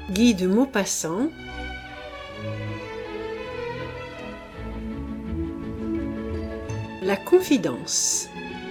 Guy de Maupassant. La confidence.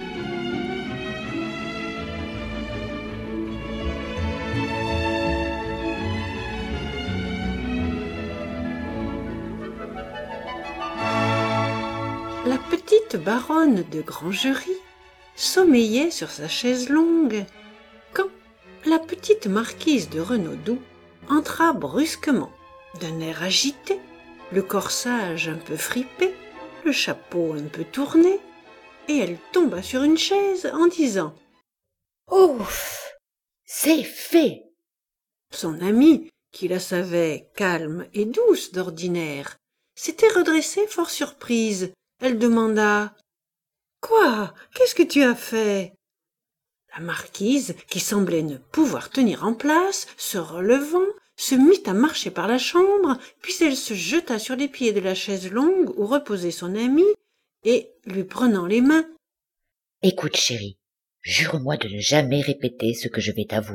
La petite baronne de Grangerie sommeillait sur sa chaise longue quand la petite marquise de Renaudot entra brusquement, d'un air agité, le corsage un peu fripé, le chapeau un peu tourné, et elle tomba sur une chaise en disant « Ouf, c'est fait !» Son amie, qui la savait calme et douce d'ordinaire, s'était redressée fort surprise. Elle demanda « Quoi? Qu'est-ce que tu as fait ?» La marquise, qui semblait ne pouvoir tenir en place, se relevant, se mit à marcher par la chambre, puis elle se jeta sur les pieds de la chaise longue où reposait son amie, et, lui prenant les mains, « Écoute, chérie, jure-moi de ne jamais répéter ce que je vais t'avouer. »«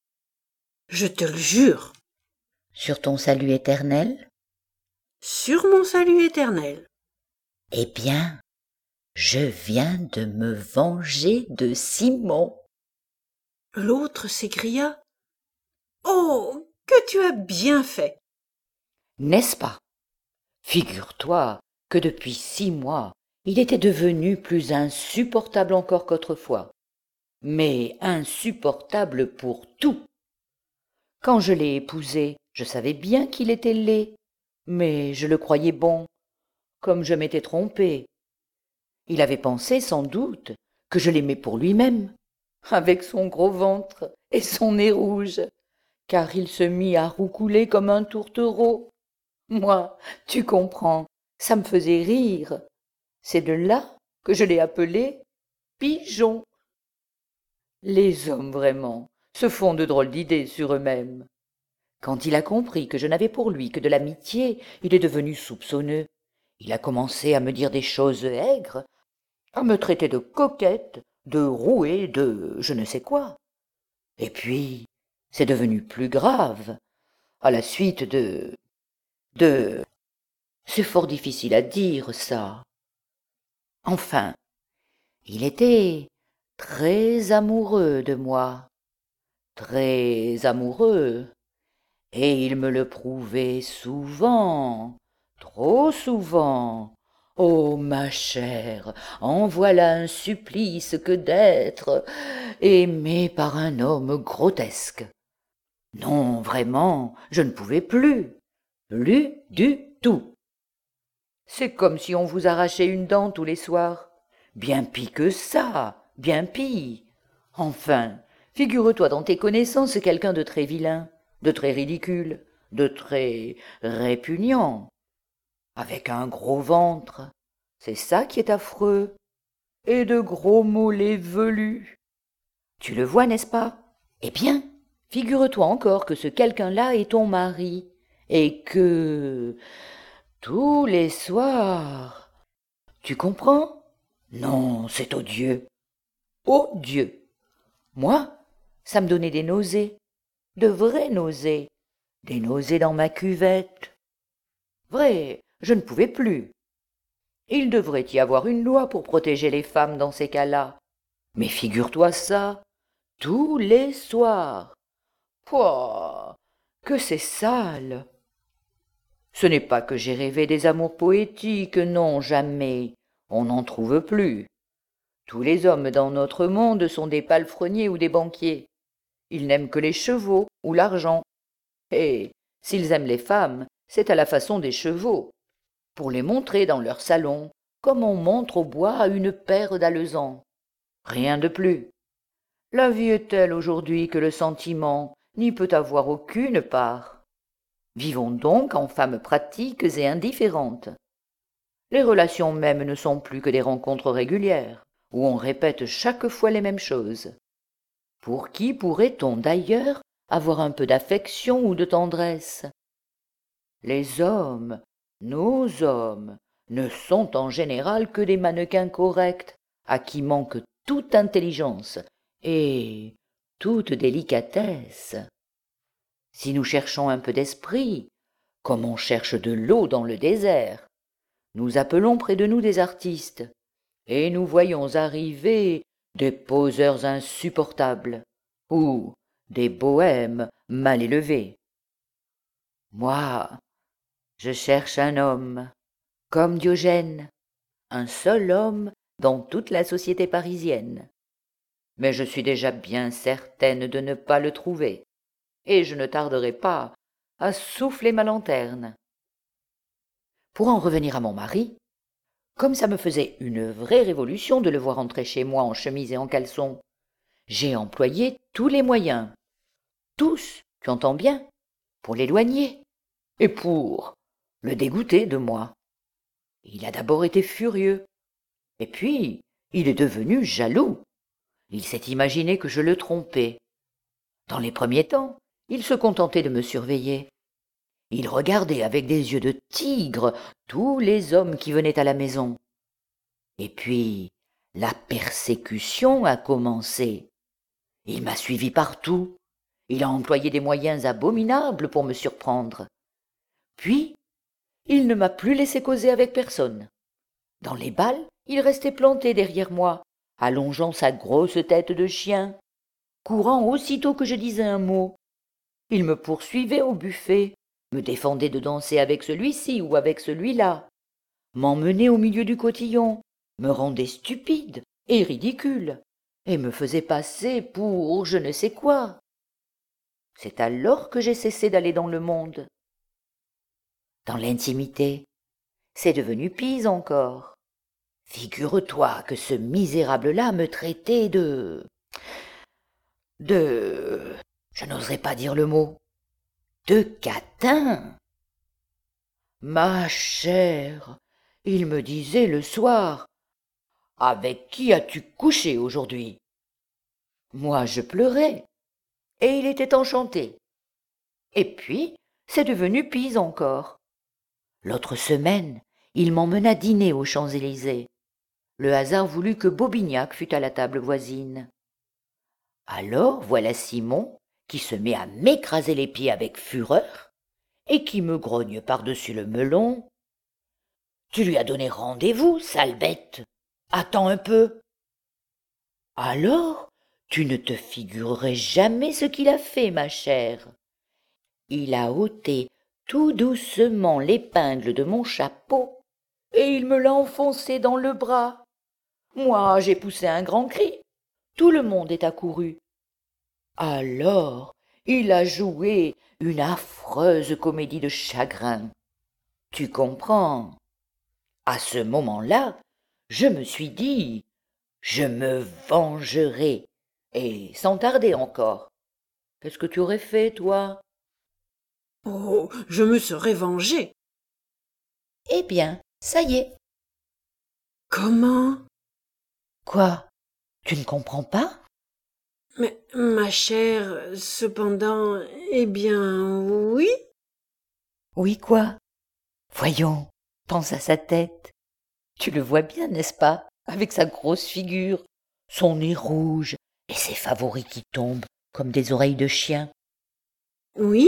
Je te le jure. »« Sur ton salut éternel ?»« Sur mon salut éternel. »« Eh bien, je viens de me venger de Simon. » L'autre s'écria « Oh, que tu as bien fait !»« N'est-ce pas? Figure-toi que depuis 6 mois, il était devenu plus insupportable encore qu'autrefois, mais insupportable pour tout. Quand je l'ai épousé, je savais bien qu'il était laid, mais je le croyais bon, comme je m'étais trompée. Il avait pensé, sans doute, que je l'aimais pour lui-même, avec son gros ventre et son nez rouge, car il se mit à roucouler comme un tourtereau. Moi, tu comprends, ça me faisait rire. C'est de là que je l'ai appelé Pigeon. Les hommes, vraiment, se font de drôles d'idées sur eux-mêmes. Quand il a compris que je n'avais pour lui que de l'amitié, il est devenu soupçonneux. Il a commencé à me dire des choses aigres, à me traiter de coquette, de rouée, de je ne sais quoi. Et puis, c'est devenu plus grave, à la suite de... C'est fort difficile à dire, ça. Enfin, il était très amoureux de moi, très amoureux, et il me le prouvait souvent, trop souvent. Oh, ma chère, en voilà un supplice que d'être aimée par un homme grotesque. Non, vraiment, je ne pouvais plus du tout. C'est comme si on vous arrachait une dent tous les soirs. Bien pis que ça, bien pis. Enfin, figure-toi dans tes connaissances quelqu'un de très vilain, de très ridicule, de très répugnant, avec un gros ventre, c'est ça qui est affreux, et de gros mollets velus. Tu le vois, n'est-ce pas? Eh bien, figure-toi encore que ce quelqu'un-là est ton mari, et que tous les soirs, tu comprends? Non, c'est odieux. Odieux. Moi, ça me donnait des nausées, de vraies nausées, des nausées dans ma cuvette. Vrai, je ne pouvais plus. Il devrait y avoir une loi pour protéger les femmes dans ces cas-là. Mais figure-toi ça, tous les soirs. Pouah, que c'est sale. Ce n'est pas que j'ai rêvé des amours poétiques, non, jamais. On n'en trouve plus. Tous les hommes dans notre monde sont des palefreniers ou des banquiers. Ils n'aiment que les chevaux ou l'argent. Et s'ils aiment les femmes, c'est à la façon des chevaux, pour les montrer dans leur salon, comme on montre au bois une paire d'alezans. Rien de plus. La vie est telle aujourd'hui que le sentiment n'y peut avoir aucune part. Vivons donc en femmes pratiques et indifférentes. Les relations mêmes ne sont plus que des rencontres régulières, où on répète chaque fois les mêmes choses. Pour qui pourrait-on d'ailleurs avoir un peu d'affection ou de tendresse? Les hommes, nos hommes, ne sont en général que des mannequins corrects, à qui manque toute intelligence et toute délicatesse. Si nous cherchons un peu d'esprit, comme on cherche de l'eau dans le désert, nous appelons près de nous des artistes, et nous voyons arriver des poseurs insupportables, ou des bohèmes mal élevés. Moi, je cherche un homme, comme Diogène, un seul homme dans toute la société parisienne. Mais je suis déjà bien certaine de ne pas le trouver, et je ne tarderai pas à souffler ma lanterne. Pour en revenir à mon mari, comme ça me faisait une vraie révolution de le voir entrer chez moi en chemise et en caleçon, j'ai employé tous les moyens, tous, tu entends bien, pour l'éloigner et pour le dégoûter de moi. Il a d'abord été furieux, et puis il est devenu jaloux. Il s'est imaginé que je le trompais. Dans les premiers temps, il se contentait de me surveiller. Il regardait avec des yeux de tigre tous les hommes qui venaient à la maison. Et puis, la persécution a commencé. Il m'a suivi partout. Il a employé des moyens abominables pour me surprendre. Puis, il ne m'a plus laissé causer avec personne. Dans les bals, il restait planté derrière moi, allongeant sa grosse tête de chien, courant aussitôt que je disais un mot. Il me poursuivait au buffet, me défendait de danser avec celui-ci ou avec celui-là, m'emmenait au milieu du cotillon, me rendait stupide et ridicule, et me faisait passer pour je ne sais quoi. C'est alors que j'ai cessé d'aller dans le monde. Dans l'intimité, c'est devenu pis encore. Figure-toi que ce misérable-là me traitait je n'oserais pas dire le mot, de catin. Ma chère, il me disait le soir, avec qui as-tu couché aujourd'hui? Moi, je pleurais, et il était enchanté. Et puis, c'est devenu pis encore. L'autre semaine, il m'emmena dîner aux Champs-Élysées. Le hasard voulut que Bobignac fût à la table voisine. Alors voilà Simon qui se met à m'écraser les pieds avec fureur et qui me grogne par-dessus le melon. « Tu lui as donné rendez-vous, sale bête. Attends un peu. » Alors, tu ne te figurerais jamais ce qu'il a fait, ma chère. Il a ôté tout doucement l'épingle de mon chapeau et il me l'a enfoncé dans le bras. Moi, j'ai poussé un grand cri. Tout le monde est accouru. Alors, il a joué une affreuse comédie de chagrin. Tu comprends? À ce moment-là, je me suis dit, je me vengerai, et sans tarder encore. Qu'est-ce que tu aurais fait, toi? Oh, je me serais vengée. Eh bien, ça y est. Comment? Quoi? Tu ne comprends pas? Mais, ma chère, cependant, eh bien, oui. Oui, quoi? Voyons, pense à sa tête. Tu le vois bien, n'est-ce pas? Avec sa grosse figure, son nez rouge et ses favoris qui tombent comme des oreilles de chien. Oui?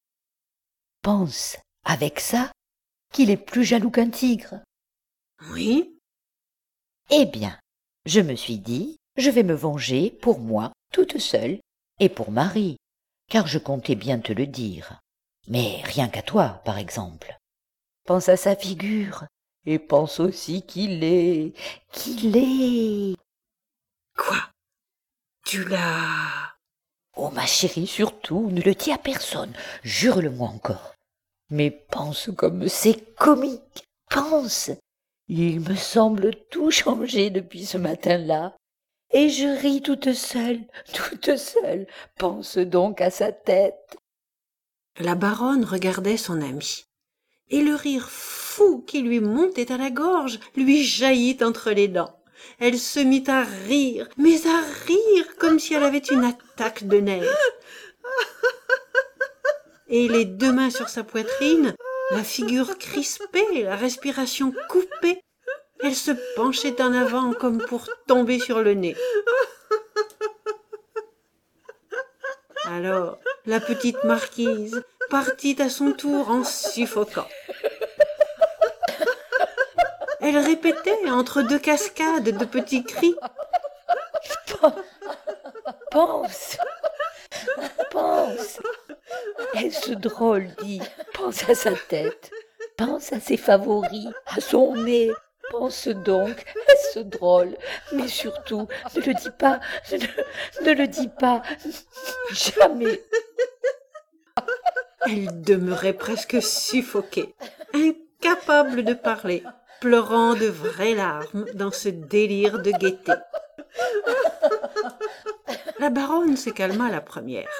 Pense, avec ça, qu'il est plus jaloux qu'un tigre. Oui? Eh bien, je me suis dit, je vais me venger pour moi, toute seule, et pour Marie, car je comptais bien te le dire. Mais rien qu'à toi, par exemple. Pense à sa figure, et pense aussi qu'il est... Quoi? Tu l'as... Oh, ma chérie, surtout, ne le dis à personne, jure-le-moi encore. Mais pense comme c'est comique, pense. Il me semble tout changer depuis ce matin-là. Et je ris toute seule, toute seule. Pense donc à sa tête. La baronne regardait son amie, et le rire fou qui lui montait à la gorge lui jaillit entre les dents. Elle se mit à rire, mais à rire comme si elle avait une attaque de nerfs. Et les deux mains sur sa poitrine, la figure crispée, la respiration coupée, elle se penchait en avant comme pour tomber sur le nez. Alors, La petite marquise partit à son tour en suffoquant. Elle répétait entre deux cascades de petits cris. Pense, pense. Est-ce drôle, dis, pense à sa tête, pense à ses favoris, à son nez. Pense donc, est-ce drôle, mais surtout, ne le dis pas, ne le dis pas, jamais. Elle demeurait presque suffoquée, incapable de parler, pleurant de vraies larmes dans ce délire de gaieté. La baronne se calma la première.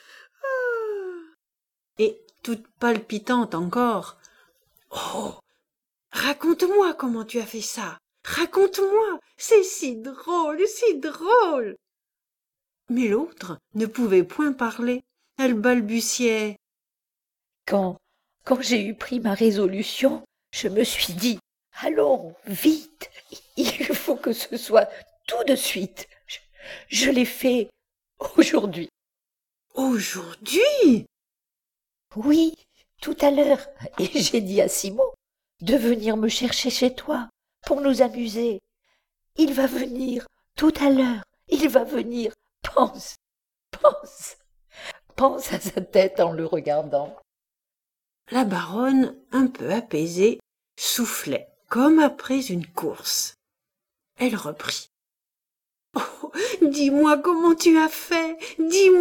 Et, toute palpitante encore, « Oh, raconte-moi comment tu as fait ça. Raconte-moi, c'est si drôle, si drôle. » Mais l'autre ne pouvait point parler. Elle balbutiait. Quand j'ai eu pris ma résolution, je me suis dit, allons, vite, il faut que ce soit tout de suite. Je l'ai fait aujourd'hui. Aujourd'hui? Oui, tout à l'heure. Et j'ai dit à Simon de venir me chercher chez toi pour nous amuser. Il va venir tout à l'heure. Il va venir. Pense, pense, pense à sa tête en le regardant. La baronne, un peu apaisée, soufflait comme après une course. Elle reprit. « Oh, dis-moi comment tu as fait, dis-moi !»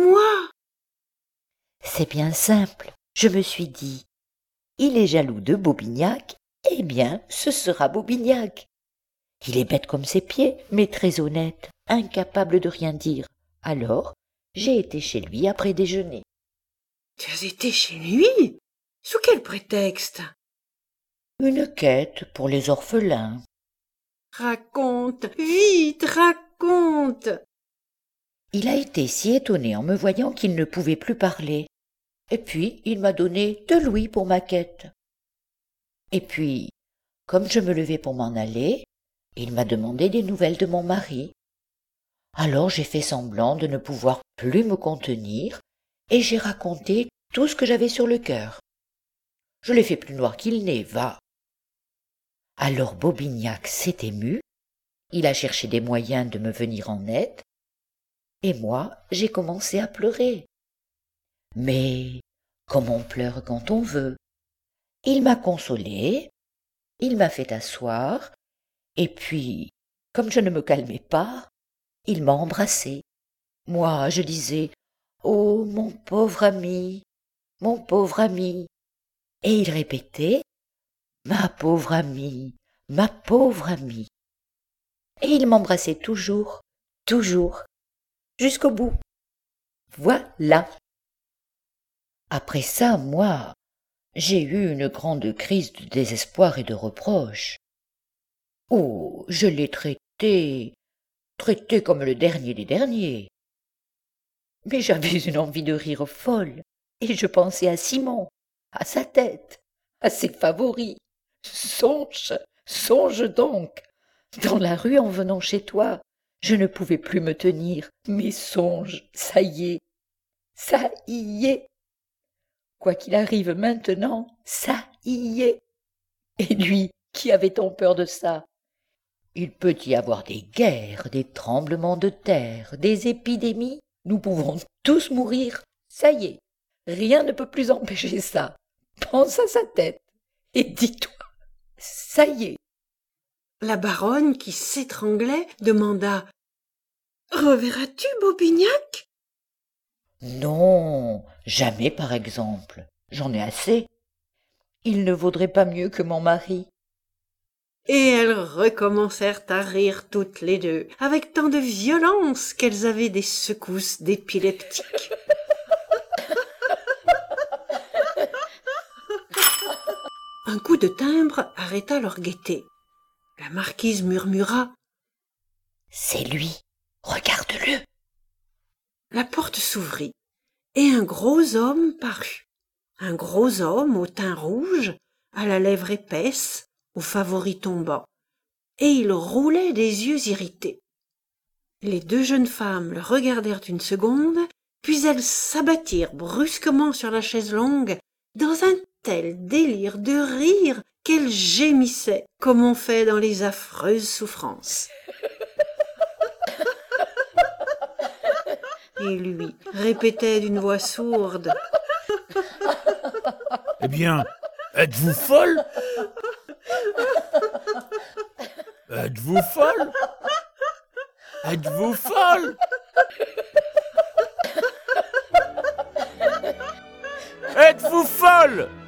C'est bien simple, je me suis dit. Il est jaloux de Bobignac, eh bien, ce sera Bobignac. Il est bête comme ses pieds, mais très honnête, incapable de rien dire. Alors, j'ai été chez lui après déjeuner. « Tu as été chez lui? Sous quel prétexte? » Une quête pour les orphelins. « Raconte, vite, raconte !» Il a été si étonné en me voyant qu'il ne pouvait plus parler. Et puis, il m'a donné 2 louis pour ma quête. Et puis, comme je me levais pour m'en aller, il m'a demandé des nouvelles de mon mari. Alors j'ai fait semblant de ne pouvoir plus me contenir et j'ai raconté tout ce que j'avais sur le cœur. Je l'ai fait plus noir qu'il n'est, va. Alors Bobignac s'est ému, il a cherché des moyens de me venir en aide, et moi j'ai commencé à pleurer. Mais comme on pleure quand on veut, il m'a consolée, il m'a fait asseoir, et puis, comme je ne me calmais pas, il m'a embrassée. Moi, je disais « Oh, mon pauvre ami, mon pauvre ami !» Et il répétait « Ma pauvre amie, ma pauvre amie !» Et il m'embrassait toujours, toujours, jusqu'au bout. Voilà. Après ça, moi, j'ai eu une grande crise de désespoir et de reproche. Oh, je l'ai traité comme le dernier des derniers. Mais j'avais une envie de rire folle, et je pensais à Simon, à sa tête, à ses favoris. Songe donc. Dans la rue en venant chez toi, je ne pouvais plus me tenir, mais songe, ça y est. Quoi qu'il arrive maintenant, ça y est. Et lui, qui avait tant peur de ça? Il peut y avoir des guerres, des tremblements de terre, des épidémies. Nous pouvons tous mourir. Ça y est, rien ne peut plus empêcher ça. Pense à sa tête et dis-toi, ça y est. La baronne, qui s'étranglait, demanda « Reverras-tu Bobignac ?» Non, jamais par exemple. J'en ai assez. Il ne vaudrait pas mieux que mon mari. Et elles recommencèrent à rire toutes les deux, avec tant de violence qu'elles avaient des secousses d'épileptique. Un coup de timbre arrêta leur gaieté. La marquise murmura « C'est lui, regarde-le !» La porte s'ouvrit, et un gros homme parut. Un gros homme au teint rouge, à la lèvre épaisse, aux favoris tombants, et il roulait des yeux irrités. Les 2 jeunes femmes le regardèrent une seconde, puis elles s'abattirent brusquement sur la chaise longue dans un tel délire de rire qu'elles gémissaient comme on fait dans les affreuses souffrances. Et lui répétait d'une voix sourde: « Eh bien, êtes-vous folle? Êtes-vous folle? Êtes-vous folle? Êtes-vous folle?